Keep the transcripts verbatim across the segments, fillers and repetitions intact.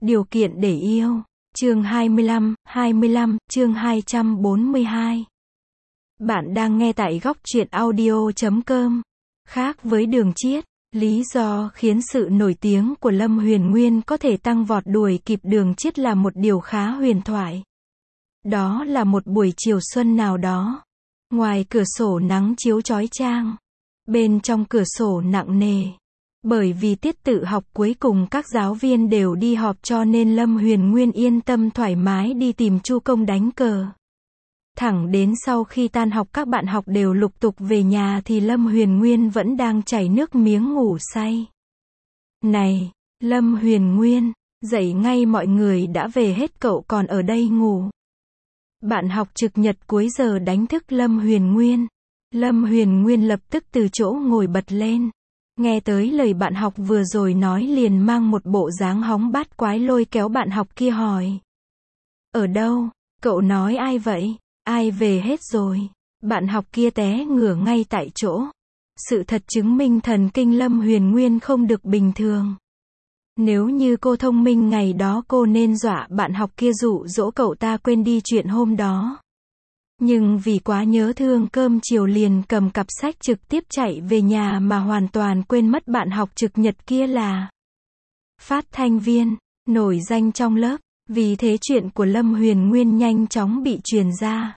Điều kiện để yêu. Chương hai mươi lăm, hai mươi lăm, chương hai trăm bốn mươi hai. Bạn đang nghe tại góc truyện audio chấm com. Khác với Đường Chiết, lý do khiến sự nổi tiếng của Lâm Huyền Nguyên có thể tăng vọt đuổi kịp Đường Chiết là một điều khá huyền thoại. Đó là một buổi chiều xuân nào đó. Ngoài cửa sổ nắng chiếu chói chang. Bên trong cửa sổ nặng nề. Bởi vì tiết tự học cuối cùng các giáo viên đều đi họp cho nên Lâm Huyền Nguyên yên tâm thoải mái đi tìm Chu Công đánh cờ. Thẳng đến sau khi tan học các bạn học đều lục tục về nhà thì Lâm Huyền Nguyên vẫn đang chảy nước miếng ngủ say. Này, Lâm Huyền Nguyên, dậy ngay, mọi người đã về hết, cậu còn ở đây ngủ. Bạn học trực nhật cuối giờ đánh thức Lâm Huyền Nguyên. Lâm Huyền Nguyên lập tức từ chỗ ngồi bật lên. Nghe tới lời bạn học vừa rồi nói liền mang một bộ dáng hóng bát quái lôi kéo bạn học kia hỏi. Ở đâu? Cậu nói ai vậy? Ai về hết rồi? Bạn học kia té ngửa ngay tại chỗ. Sự thật chứng minh thần kinh Lâm Huyền Nguyên không được bình thường. Nếu như cô thông minh ngày đó cô nên dọa bạn học kia dụ dỗ cậu ta quên đi chuyện hôm đó. Nhưng vì quá nhớ thương cơm chiều liền cầm cặp sách trực tiếp chạy về nhà mà hoàn toàn quên mất bạn học trực nhật kia là phát thanh viên, nổi danh trong lớp. Vì thế chuyện của Lâm Huyền Nguyên nhanh chóng bị truyền ra.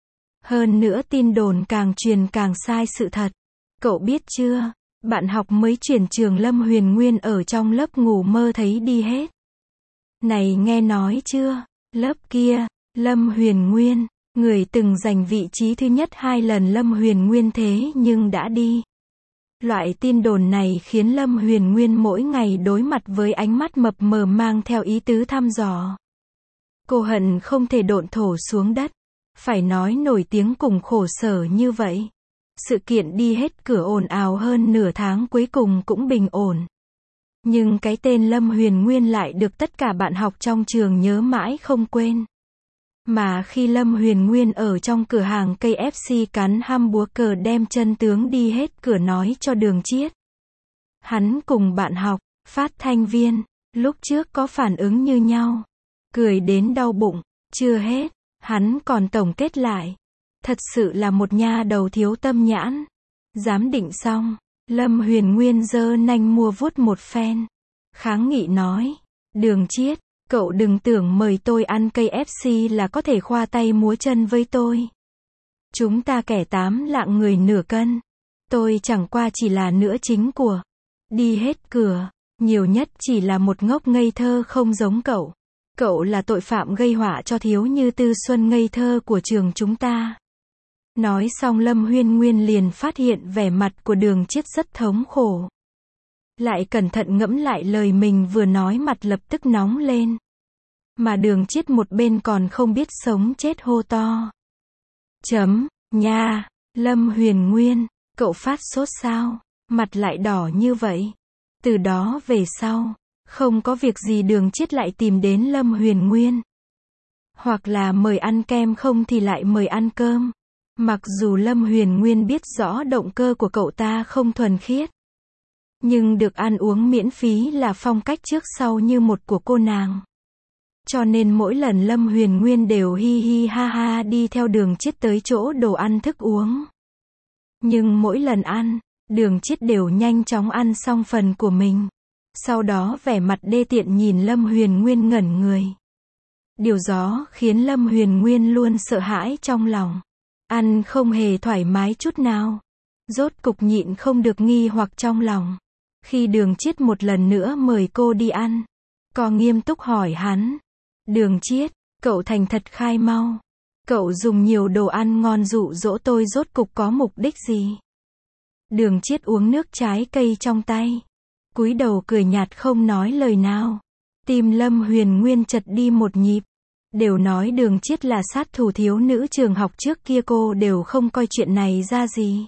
Hơn nữa tin đồn càng truyền càng sai sự thật. Cậu biết chưa, bạn học mới chuyển trường Lâm Huyền Nguyên ở trong lớp ngủ mơ thấy đi hết. Này nghe nói chưa, lớp kia, Lâm Huyền Nguyên, người từng giành vị trí thứ nhất hai lần Lâm Huyền Nguyên thế nhưng đã đi. Loại tin đồn này khiến Lâm Huyền Nguyên mỗi ngày đối mặt với ánh mắt mập mờ mang theo ý tứ thăm dò. Cô hận không thể độn thổ xuống đất. Phải nói nổi tiếng cùng khổ sở như vậy. Sự kiện đi hết cửa ồn ào hơn nửa tháng cuối cùng cũng bình ổn. Nhưng cái tên Lâm Huyền Nguyên lại được tất cả bạn học trong trường nhớ mãi không quên. Mà khi Lâm Huyền Nguyên ở trong cửa hàng ca ép xê cắn hamburger đem chân tướng đi hết cửa nói cho Đường Chiết. Hắn cùng bạn học, phát thanh viên, lúc trước có phản ứng như nhau. Cười đến đau bụng, chưa hết, hắn còn tổng kết lại. Thật sự là một nha đầu thiếu tâm nhãn. Giám định xong, Lâm Huyền Nguyên giơ nanh mua vuốt một phen. Kháng nghị nói, Đường Chiết, cậu đừng tưởng mời tôi ăn ca ép xê là có thể khoa tay múa chân với tôi. Chúng ta kẻ tám lạng người nửa cân. Tôi chẳng qua chỉ là nửa chính của. Đi hết cửa, nhiều nhất chỉ là một ngốc ngây thơ không giống cậu. Cậu là tội phạm gây họa cho thiếu như Tư Xuân ngây thơ của trường chúng ta. Nói xong Lâm Huyền Nguyên liền phát hiện vẻ mặt của Đường Chiết rất thống khổ. Lại cẩn thận ngẫm lại lời mình vừa nói mặt lập tức nóng lên. Mà Đường Chiết một bên còn không biết sống chết hô to. Chấm, nha, Lâm Huyền Nguyên, cậu phát sốt sao? Mặt lại đỏ như vậy. Từ đó về sau, không có việc gì Đường Chiết lại tìm đến Lâm Huyền Nguyên. Hoặc là mời ăn kem không thì lại mời ăn cơm. Mặc dù Lâm Huyền Nguyên biết rõ động cơ của cậu ta không thuần khiết. Nhưng được ăn uống miễn phí là phong cách trước sau như một của cô nàng. Cho nên mỗi lần Lâm Huyền Nguyên đều hi hi ha ha đi theo Đường Chiết tới chỗ đồ ăn thức uống. Nhưng mỗi lần ăn, Đường Chiết đều nhanh chóng ăn xong phần của mình. Sau đó vẻ mặt đê tiện nhìn Lâm Huyền Nguyên ngẩn người. Điều đó khiến Lâm Huyền Nguyên luôn sợ hãi trong lòng. Ăn không hề thoải mái chút nào. Rốt cục nhịn không được nghi hoặc trong lòng. Khi Đường Chiết một lần nữa mời cô đi ăn, cô nghiêm túc hỏi hắn. Đường Chiết, cậu thành thật khai mau. Cậu dùng nhiều đồ ăn ngon dụ dỗ tôi rốt cục có mục đích gì? Đường Chiết uống nước trái cây trong tay. Cúi đầu cười nhạt không nói lời nào. Tim Lâm Huyền Nguyên chật đi một nhịp. Đều nói Đường Chiết là sát thủ thiếu nữ trường học trước kia cô đều không coi chuyện này ra gì.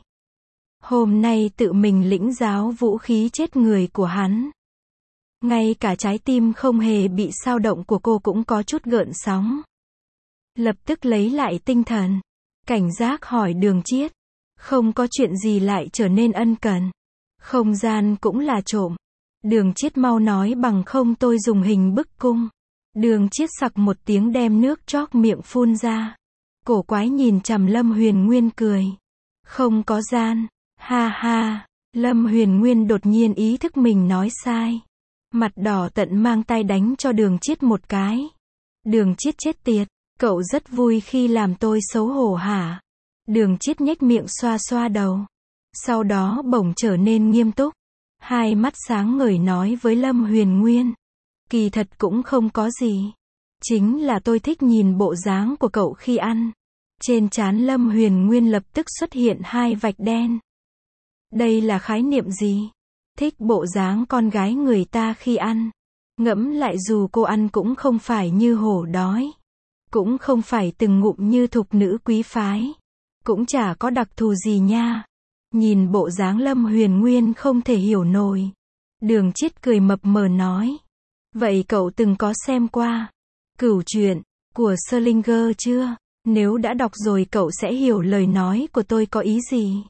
Hôm nay tự mình lĩnh giáo vũ khí chết người của hắn. Ngay cả trái tim không hề bị xao động của cô cũng có chút gợn sóng. Lập tức lấy lại tinh thần. Cảnh giác hỏi Đường Chiết. Không có chuyện gì lại trở nên ân cần. Không gian cũng là trộm. Đường Chiết mau nói bằng không tôi dùng hình bức cung. Đường Chiết sặc một tiếng đem nước chóc miệng phun ra. Cổ quái nhìn chằm Lâm Huyền Nguyên cười. Không có gian. Ha ha. Lâm Huyền Nguyên đột nhiên ý thức mình nói sai. Mặt đỏ tận mang tay đánh cho Đường Chiết một cái. Đường Chiết chết tiệt. Cậu rất vui khi làm tôi xấu hổ hả? Đường Chiết nhếch miệng xoa xoa đầu. Sau đó bỗng trở nên nghiêm túc. Hai mắt sáng ngời nói với Lâm Huyền Nguyên. Kỳ thật cũng không có gì. Chính là tôi thích nhìn bộ dáng của cậu khi ăn. Trên trán Lâm Huyền Nguyên lập tức xuất hiện hai vạch đen. Đây là khái niệm gì? Thích bộ dáng con gái người ta khi ăn. Ngẫm lại dù cô ăn cũng không phải như hổ đói. Cũng không phải từng ngụm như thục nữ quý phái. Cũng chả có đặc thù gì nha. Nhìn bộ dáng Lâm Huyền Nguyên không thể hiểu nổi. Đường Chiết cười mập mờ nói. Vậy cậu từng có xem qua Cửu truyện của Salinger chưa? Nếu đã đọc rồi cậu sẽ hiểu lời nói của tôi có ý gì.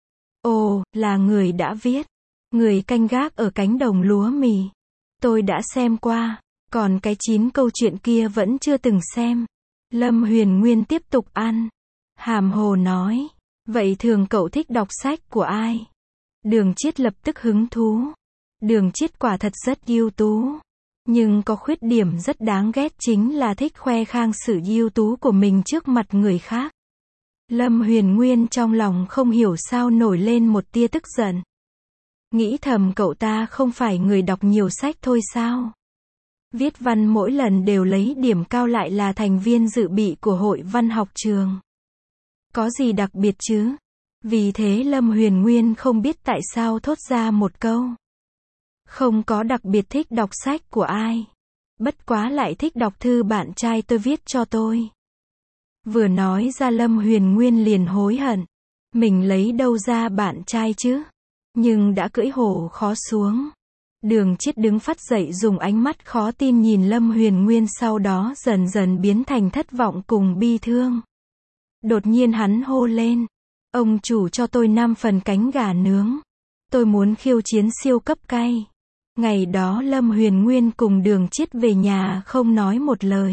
Ồ, là người đã viết. Người canh gác ở cánh đồng lúa mì. Tôi đã xem qua. Còn cái chín câu chuyện kia vẫn chưa từng xem. Lâm Huyền Nguyên tiếp tục ăn. Hàm hồ nói. Vậy thường cậu thích đọc sách của ai? Đường Chiết lập tức hứng thú. Đường Chiết quả thật rất ưu tú. Nhưng có khuyết điểm rất đáng ghét chính là thích khoe khang sự ưu tú của mình trước mặt người khác. Lâm Huyền Nguyên trong lòng không hiểu sao nổi lên một tia tức giận. Nghĩ thầm cậu ta không phải người đọc nhiều sách thôi sao? Viết văn mỗi lần đều lấy điểm cao lại là thành viên dự bị của hội văn học trường. Có gì đặc biệt chứ? Vì thế Lâm Huyền Nguyên không biết tại sao thốt ra một câu. Không có đặc biệt thích đọc sách của ai. Bất quá lại thích đọc thư bạn trai tôi viết cho tôi. Vừa nói ra Lâm Huyền Nguyên liền hối hận. Mình lấy đâu ra bạn trai chứ? Nhưng đã cưỡi hổ khó xuống. Đường Chiết đứng phắt dậy dùng ánh mắt khó tin nhìn Lâm Huyền Nguyên, sau đó dần dần biến thành thất vọng cùng bi thương. Đột nhiên hắn hô lên. Ông chủ cho tôi năm phần cánh gà nướng. Tôi muốn khiêu chiến siêu cấp cay. Ngày đó Lâm Huyền Nguyên cùng Đường Chiết về nhà không nói một lời.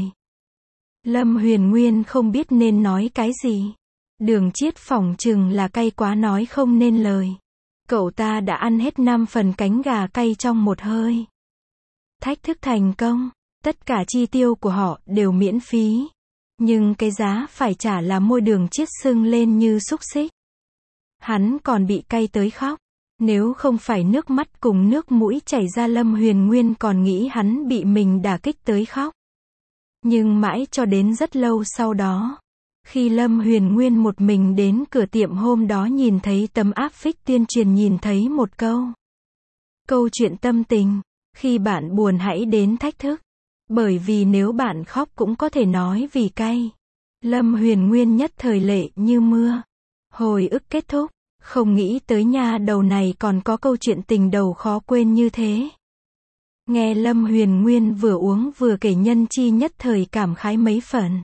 Lâm Huyền Nguyên không biết nên nói cái gì. Đường Chiết phỏng chừng là cay quá nói không nên lời. Cậu ta đã ăn hết năm phần cánh gà cay trong một hơi. Thách thức thành công. Tất cả chi tiêu của họ đều miễn phí. Nhưng cái giá phải trả là môi Đường Chiết sưng lên như xúc xích. Hắn còn bị cay tới khóc. Nếu không phải nước mắt cùng nước mũi chảy ra, Lâm Huyền Nguyên còn nghĩ hắn bị mình đả kích tới khóc. Nhưng mãi cho đến rất lâu sau đó, khi Lâm Huyền Nguyên một mình đến cửa tiệm hôm đó nhìn thấy tấm áp phích tuyên truyền, nhìn thấy một câu. Câu chuyện tâm tình, khi bạn buồn hãy đến thách thức. Bởi vì nếu bạn khóc cũng có thể nói vì cay. Lâm Huyền Nguyên nhất thời lệ như mưa. Hồi ức kết thúc. Không nghĩ tới nha đầu này còn có câu chuyện tình đầu khó quên như thế. Nghe Lâm Huyền Nguyên vừa uống vừa kể, Nhân Chi nhất thời cảm khái mấy phần.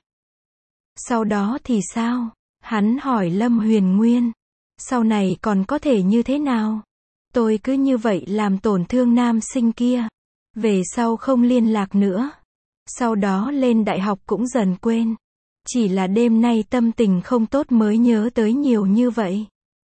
Sau đó thì sao? Hắn hỏi Lâm Huyền Nguyên. Sau này còn có thể như thế nào? Tôi cứ như vậy làm tổn thương nam sinh kia. Về sau không liên lạc nữa. Sau đó lên đại học cũng dần quên. Chỉ là đêm nay tâm tình không tốt mới nhớ tới nhiều như vậy.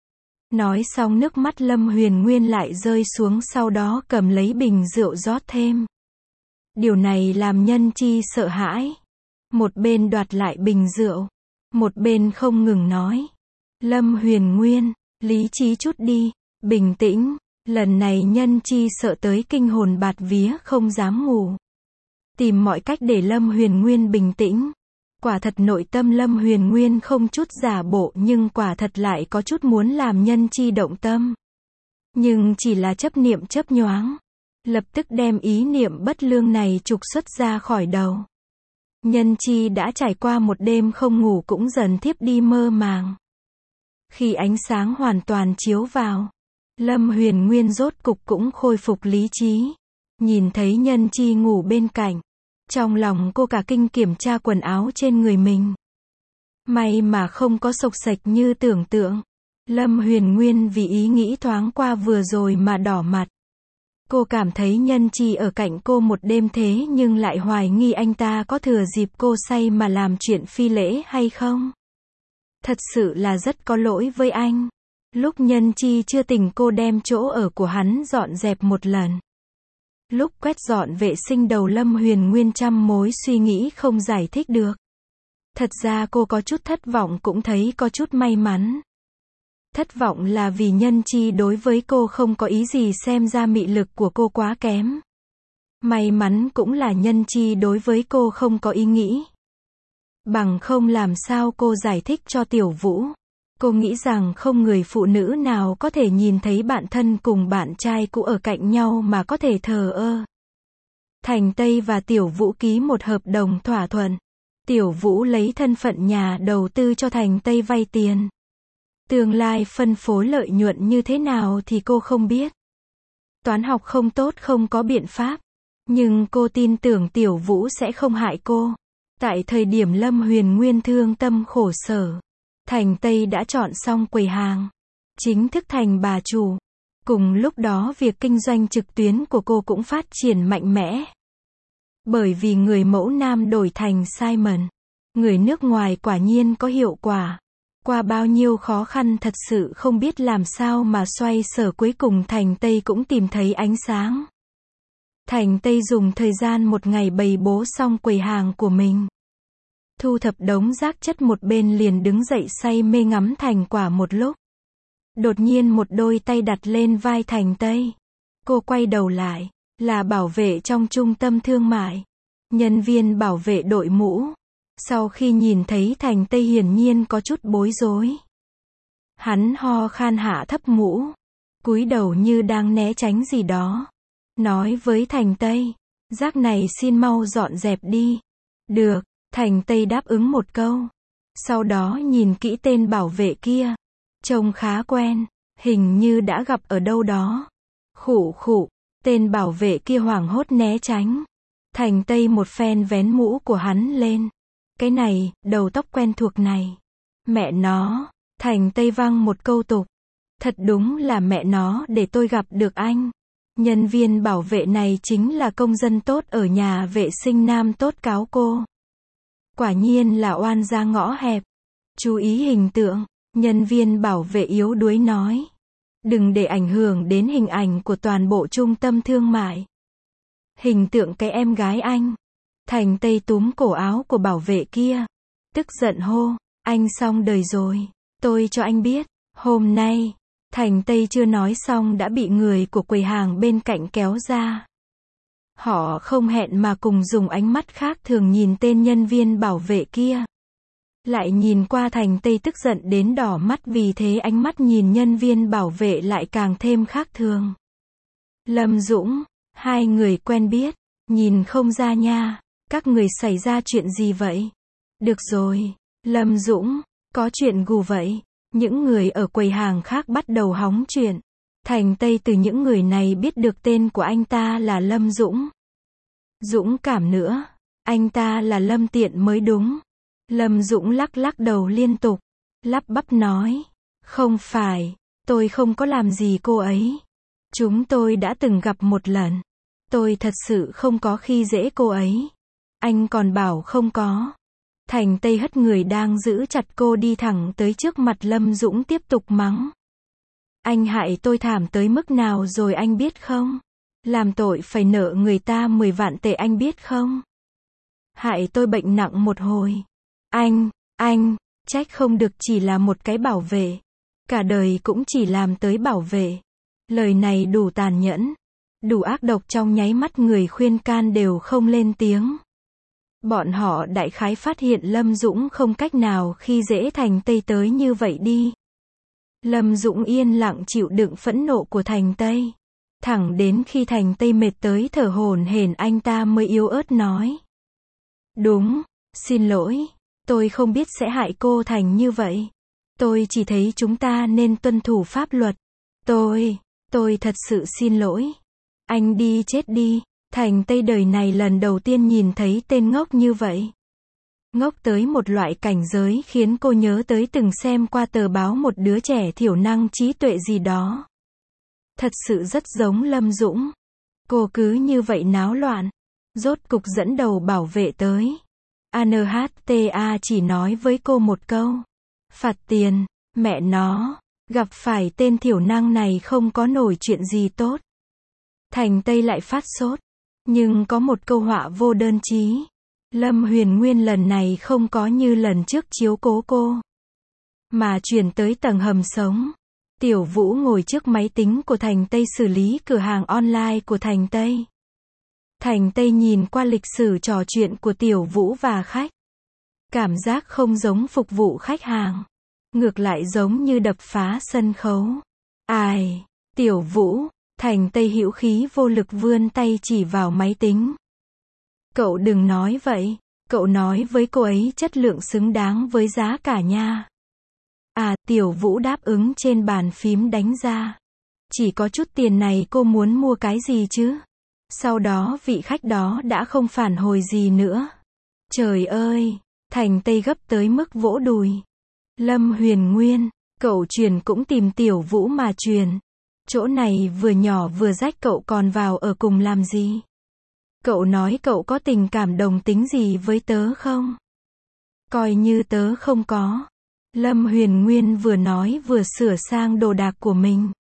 Nói xong nước mắt Lâm Huyền Nguyên lại rơi xuống, sau đó cầm lấy bình rượu rót thêm. Điều này làm Nhân Chi sợ hãi. Một bên đoạt lại bình rượu. Một bên không ngừng nói. Lâm Huyền Nguyên, lý trí chút đi. Bình tĩnh. Lần này Nhân Chi sợ tới kinh hồn bạt vía không dám ngủ. Tìm mọi cách để Lâm Huyền Nguyên bình tĩnh. Quả thật nội tâm Lâm Huyền Nguyên không chút giả bộ, nhưng quả thật lại có chút muốn làm Nhân Chi động tâm. Nhưng chỉ là chấp niệm chấp nhoáng. Lập tức đem ý niệm bất lương này trục xuất ra khỏi đầu. Nhân Chi đã trải qua một đêm không ngủ cũng dần thiếp đi mơ màng. Khi ánh sáng hoàn toàn chiếu vào, Lâm Huyền Nguyên rốt cục cũng khôi phục lý trí. Nhìn thấy Nhân Chi ngủ bên cạnh. Trong lòng cô cả kinh kiểm tra quần áo trên người mình. May mà không có xộc xệch như tưởng tượng. Lâm Huyền Nguyên vì ý nghĩ thoáng qua vừa rồi mà đỏ mặt. Cô cảm thấy Nhân Chi ở cạnh cô một đêm thế nhưng lại hoài nghi anh ta có thừa dịp cô say mà làm chuyện phi lễ hay không. Thật sự là rất có lỗi với anh. Lúc Nhân Chi chưa tỉnh cô đem chỗ ở của hắn dọn dẹp một lần. Lúc quét dọn vệ sinh đầu Lâm Huyền Nguyên trăm mối suy nghĩ không giải thích được. Thật ra cô có chút thất vọng cũng thấy có chút may mắn. Thất vọng là vì Nhân Chi đối với cô không có ý gì xem ra mị lực của cô quá kém. May mắn cũng là Nhân Chi đối với cô không có ý nghĩ. Bằng không làm sao cô giải thích cho Tiểu Vũ. Cô nghĩ rằng không người phụ nữ nào có thể nhìn thấy bạn thân cùng bạn trai cũ ở cạnh nhau mà có thể thờ ơ. Thành Tây và Tiểu Vũ ký một hợp đồng thỏa thuận. Tiểu Vũ lấy thân phận nhà đầu tư cho Thành Tây vay tiền. Tương lai phân phối lợi nhuận như thế nào thì cô không biết. Toán học không tốt không có biện pháp. Nhưng cô tin tưởng Tiểu Vũ sẽ không hại cô. Tại thời điểm Lâm Huyền Nguyên thương tâm khổ sở, Thành Tây đã chọn xong quầy hàng. Chính thức thành bà chủ. Cùng lúc đó việc kinh doanh trực tuyến của cô cũng phát triển mạnh mẽ. Bởi vì người mẫu nam đổi thành Simon. Người nước ngoài quả nhiên có hiệu quả. Qua bao nhiêu khó khăn thật sự không biết làm sao mà xoay sở cuối cùng Thành Tây cũng tìm thấy ánh sáng. Thành Tây dùng thời gian một ngày bày bố xong quầy hàng của mình. Thu thập đống rác chất một bên liền đứng dậy say mê ngắm thành quả một lúc. Đột nhiên một đôi tay đặt lên vai Thành Tây. Cô quay đầu lại, là bảo vệ trong trung tâm thương mại. Nhân viên bảo vệ đội mũ. Sau khi nhìn thấy Thành Tây hiển nhiên có chút bối rối. Hắn ho khan hạ thấp mũ. Cúi đầu như đang né tránh gì đó. Nói với Thành Tây, rác này xin mau dọn dẹp đi. Được, Thành Tây đáp ứng một câu. Sau đó nhìn kỹ tên bảo vệ kia. Trông khá quen, hình như đã gặp ở đâu đó. Khụ khụ, tên bảo vệ kia hoảng hốt né tránh. Thành Tây một phen vén mũ của hắn lên. Cái này, đầu tóc quen thuộc này. Mẹ nó, Thành Tây văng một câu tục. Thật đúng là mẹ nó để tôi gặp được anh. Nhân viên bảo vệ này chính là công dân tốt ở nhà vệ sinh nam tốt cáo cô. Quả nhiên là oan gia ngõ hẹp. Chú ý hình tượng, nhân viên bảo vệ yếu đuối nói. Đừng để ảnh hưởng đến hình ảnh của toàn bộ trung tâm thương mại. Hình tượng cái em gái anh. Thành Tây túm cổ áo của bảo vệ kia. Tức giận hô, anh xong đời rồi. Tôi cho anh biết, hôm nay, Thành Tây chưa nói xong đã bị người của quầy hàng bên cạnh kéo ra. Họ không hẹn mà cùng dùng ánh mắt khác thường nhìn tên nhân viên bảo vệ kia. Lại nhìn qua Thành Tây tức giận đến đỏ mắt vì thế ánh mắt nhìn nhân viên bảo vệ lại càng thêm khác thường. Lâm Dũng, hai người quen biết, nhìn không ra nha, các người xảy ra chuyện gì vậy? Được rồi, Lâm Dũng, có chuyện gù vậy. Những người ở quầy hàng khác bắt đầu hóng chuyện. Thành Tây từ những người này biết được tên của anh ta là Lâm Dũng. Dũng cảm nữa, anh ta là Lâm Tiện mới đúng. Lâm Dũng lắc lắc đầu liên tục, lắp bắp nói, không phải, tôi không có làm gì cô ấy. Chúng tôi đã từng gặp một lần. Tôi thật sự không có khi dễ cô ấy. Anh còn bảo không có. Thành Tây hất người đang giữ chặt cô đi thẳng tới trước mặt Lâm Dũng tiếp tục mắng. Anh hại tôi thảm tới mức nào rồi anh biết không? Làm tội phải nợ người ta mười vạn tệ anh biết không? Hại tôi bệnh nặng một hồi. Anh, anh, trách không được chỉ là một cái bảo vệ. Cả đời cũng chỉ làm tới bảo vệ. Lời này đủ tàn nhẫn, đủ ác độc trong nháy mắt người khuyên can đều không lên tiếng. Bọn họ đại khái phát hiện Lâm Dũng không cách nào khi dễ Thành Tây tới như vậy đi. Lâm Dũng yên lặng chịu đựng phẫn nộ của Thành Tây. Thẳng đến khi Thành Tây mệt tới thở hổn hển anh ta mới yếu ớt nói. Đúng, xin lỗi, tôi không biết sẽ hại cô Thành như vậy. Tôi chỉ thấy chúng ta nên tuân thủ pháp luật. Tôi, tôi thật sự xin lỗi. Anh đi chết đi. Thành Tây đời này lần đầu tiên nhìn thấy tên ngốc như vậy. Ngốc tới một loại cảnh giới khiến cô nhớ tới từng xem qua tờ báo một đứa trẻ thiểu năng trí tuệ gì đó. Thật sự rất giống Lâm Dũng. Cô cứ như vậy náo loạn. Rốt cục dẫn đầu bảo vệ tới. a en hát tê a chỉ nói với cô một câu. Phạt tiền, mẹ nó, gặp phải tên thiểu năng này không có nổi chuyện gì tốt. Thành Tây lại phát sốt. Nhưng có một câu họa vô đơn chí. Lâm Huyền Nguyên lần này không có như lần trước chiếu cố cô, mà chuyển tới tầng hầm sống. Tiểu Vũ ngồi trước máy tính của Thành Tây xử lý cửa hàng online của Thành Tây. Thành Tây nhìn qua lịch sử trò chuyện của Tiểu Vũ và khách. Cảm giác không giống phục vụ khách hàng. Ngược lại giống như đập phá sân khấu. Ai? Tiểu Vũ, Thành Tây hữu khí vô lực vươn tay chỉ vào máy tính. Cậu đừng nói vậy. Cậu nói với cô ấy chất lượng xứng đáng với giá cả nha. À, Tiểu Vũ đáp ứng trên bàn phím đánh ra. Chỉ có chút tiền này cô muốn mua cái gì chứ? Sau đó vị khách đó đã không phản hồi gì nữa. Trời ơi! Thành Tây gấp tới mức vỗ đùi. Lâm Huyền Nguyên, cậu truyền cũng tìm Tiểu Vũ mà truyền. Chỗ này vừa nhỏ vừa rách cậu còn vào ở cùng làm gì? Cậu nói cậu có tình cảm đồng tính gì với tớ không? Coi như tớ không có. Lâm Huyền Nguyên vừa nói vừa sửa sang đồ đạc của mình.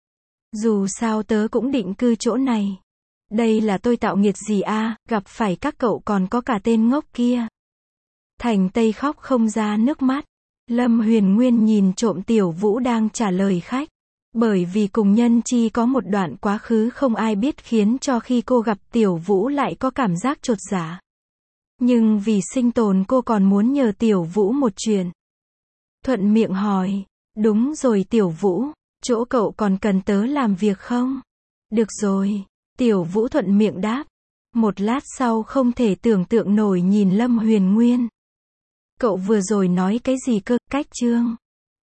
Dù sao tớ cũng định cư chỗ này. Đây là tôi tạo nghiệt gì a, gặp phải các cậu còn có cả tên ngốc kia. Thành Tây khóc không ra nước mắt. Lâm Huyền Nguyên nhìn trộm Tiểu Vũ đang trả lời khách. Bởi vì cùng Nhân Chi có một đoạn quá khứ không ai biết khiến cho khi cô gặp Tiểu Vũ lại có cảm giác chột dạ. Nhưng vì sinh tồn cô còn muốn nhờ Tiểu Vũ một chuyện. Thuận miệng hỏi, đúng rồi Tiểu Vũ, chỗ cậu còn cần tớ làm việc không? Được rồi, Tiểu Vũ thuận miệng đáp. Một lát sau không thể tưởng tượng nổi nhìn Lâm Huyền Nguyên. Cậu vừa rồi nói cái gì cơ, cách chương?